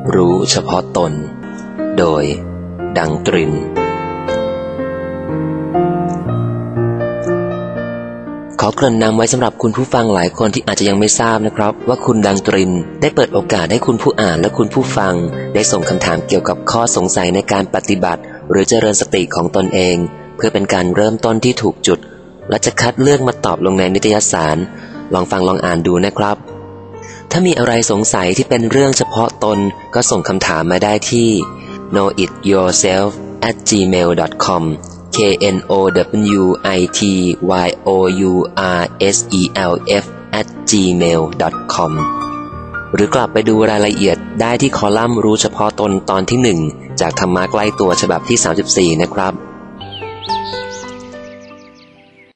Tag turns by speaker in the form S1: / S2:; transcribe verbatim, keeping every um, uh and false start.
S1: รู้เฉพาะตนโดยดังตรินขอเกริ่นนำไว้สำหรับคุณผู้ฟังหลายคนที่อาจจะยังไม่ทราบนะครับว่าคุณดังตรินได้เปิดโอกาสให้คุณผู้อ่านและคุณผู้ฟังได้ส่งคำถามเกี่ยวกับข้อสงสัยในการปฏิบัติหรือเจริญสติของตนเองเพื่อเป็นการเริ่มต้นที่ถูกจุดและจะคัดเลือกมาตอบลงในนิตยสารลองฟังลองอ่านดูนะครับถ้ามีอะไรสงสัยที่เป็นเรื่องเฉพาะตนก็ส่งคำถามมาได้ที่ know it yourself at gmail dot com k n o w i t y o u r s e l f at gmail dot com หรือกลับไปดูรายละเอียดได้ที่คอลัมน์รู้เฉพาะตนตอนที่หนึ่งจากธรรมะใกล้ตัวฉบับที่สามสิบสี่นะครับ